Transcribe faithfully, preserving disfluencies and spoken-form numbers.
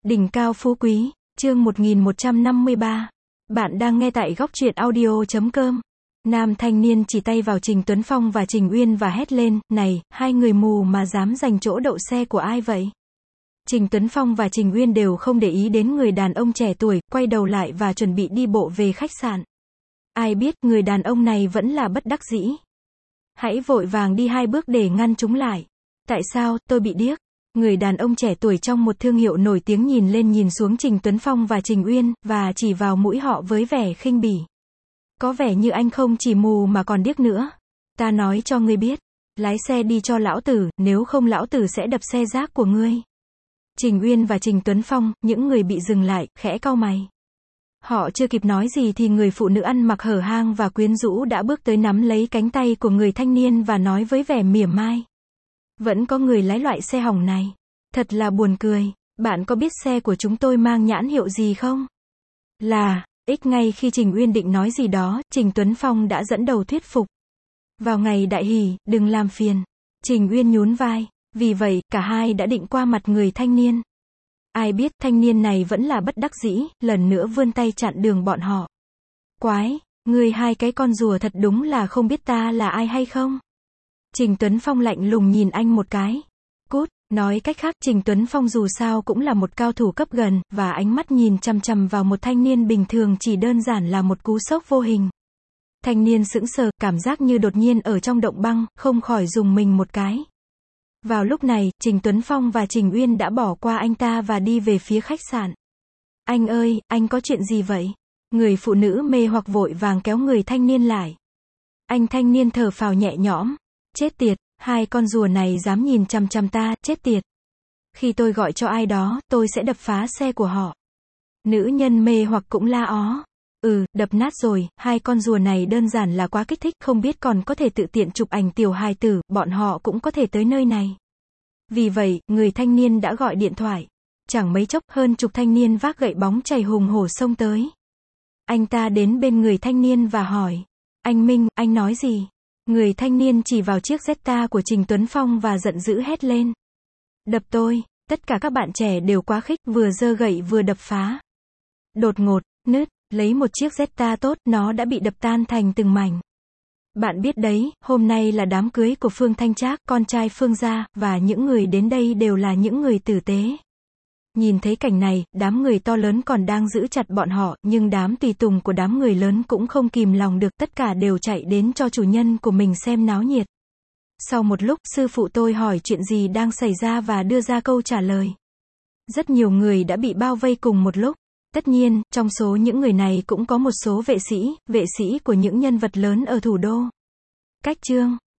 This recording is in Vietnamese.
Đỉnh cao phú quý, chương một nghìn một trăm năm mươi ba. Bạn đang nghe tại góc truyện audio chấm com. Nam thanh niên chỉ tay vào Trình Tuấn Phong và Trình Uyên và hét lên, này, hai người mù mà dám giành chỗ đậu xe của ai vậy? Trình Tuấn Phong và Trình Uyên đều không để ý đến người đàn ông trẻ tuổi, quay đầu lại và chuẩn bị đi bộ về khách sạn. Ai biết, người đàn ông này vẫn là bất đắc dĩ. Hãy vội vàng đi hai bước để ngăn chúng lại. Tại sao, tôi bị điếc? Người đàn ông trẻ tuổi trong một thương hiệu nổi tiếng nhìn lên nhìn xuống Trình Tuấn Phong và Trình Uyên, và chỉ vào mũi họ với vẻ khinh bỉ. Có vẻ như anh không chỉ mù mà còn điếc nữa. Ta nói cho ngươi biết, lái xe đi cho lão tử, nếu không lão tử sẽ đập xe rác của ngươi. Trình Uyên và Trình Tuấn Phong, những người bị dừng lại, khẽ cau mày. Họ chưa kịp nói gì thì người phụ nữ ăn mặc hở hang và quyến rũ đã bước tới nắm lấy cánh tay của người thanh niên và nói với vẻ mỉa mai. Vẫn có người lái loại xe hỏng này. Thật là buồn cười. Bạn có biết xe của chúng tôi mang nhãn hiệu gì không? Là, X. Ngay khi Trình Uyên định nói gì đó, Trình Tuấn Phong đã dẫn đầu thuyết phục. Vào ngày đại hỷ, đừng làm phiền. Trình Uyên nhún vai. Vì vậy, cả hai đã định qua mặt người thanh niên. Ai biết, thanh niên này vẫn là bất đắc dĩ, lần nữa vươn tay chặn đường bọn họ. Quái, ngươi hai cái con rùa thật đúng là không biết ta là ai hay không? Trình Tuấn Phong lạnh lùng nhìn anh một cái. Cút, nói cách khác, Trình Tuấn Phong dù sao cũng là một cao thủ cấp gần, và ánh mắt nhìn chằm chằm vào một thanh niên bình thường chỉ đơn giản là một cú sốc vô hình. Thanh niên sững sờ, cảm giác như đột nhiên ở trong động băng, không khỏi rùng mình một cái. Vào lúc này, Trình Tuấn Phong và Trình Uyên đã bỏ qua anh ta và đi về phía khách sạn. Anh ơi, anh có chuyện gì vậy? Người phụ nữ mê hoặc vội vàng kéo người thanh niên lại. Anh thanh niên thở phào nhẹ nhõm. Chết tiệt, hai con rùa này dám nhìn chằm chằm ta, chết tiệt. Khi tôi gọi cho ai đó, tôi sẽ đập phá xe của họ. Nữ nhân mê hoặc cũng la ó. Ừ, đập nát rồi, hai con rùa này đơn giản là quá kích thích, không biết còn có thể tự tiện chụp ảnh tiểu hài tử, bọn họ cũng có thể tới nơi này. Vì vậy, người thanh niên đã gọi điện thoại. Chẳng mấy chốc, hơn chục thanh niên vác gậy bóng chày hùng hổ xông tới. Anh ta đến bên người thanh niên và hỏi. Anh Minh, anh nói gì? Người thanh niên chỉ vào chiếc Jetta của Trình Tuấn Phong và giận dữ hét lên. Đập tôi, tất cả các bạn trẻ đều quá khích, vừa giơ gậy vừa đập phá. Đột ngột, nứt, lấy một chiếc Jetta tốt, nó đã bị đập tan thành từng mảnh. Bạn biết đấy, hôm nay là đám cưới của Phương Thanh Trác, con trai Phương gia, và những người đến đây đều là những người tử tế. Nhìn thấy cảnh này, đám người to lớn còn đang giữ chặt bọn họ, nhưng đám tùy tùng của đám người lớn cũng không kìm lòng được, tất cả đều chạy đến cho chủ nhân của mình xem náo nhiệt. Sau một lúc, sư phụ tôi hỏi chuyện gì đang xảy ra và đưa ra câu trả lời. Rất nhiều người đã bị bao vây cùng một lúc. Tất nhiên, trong số những người này cũng có một số vệ sĩ, vệ sĩ của những nhân vật lớn ở thủ đô. Cách chương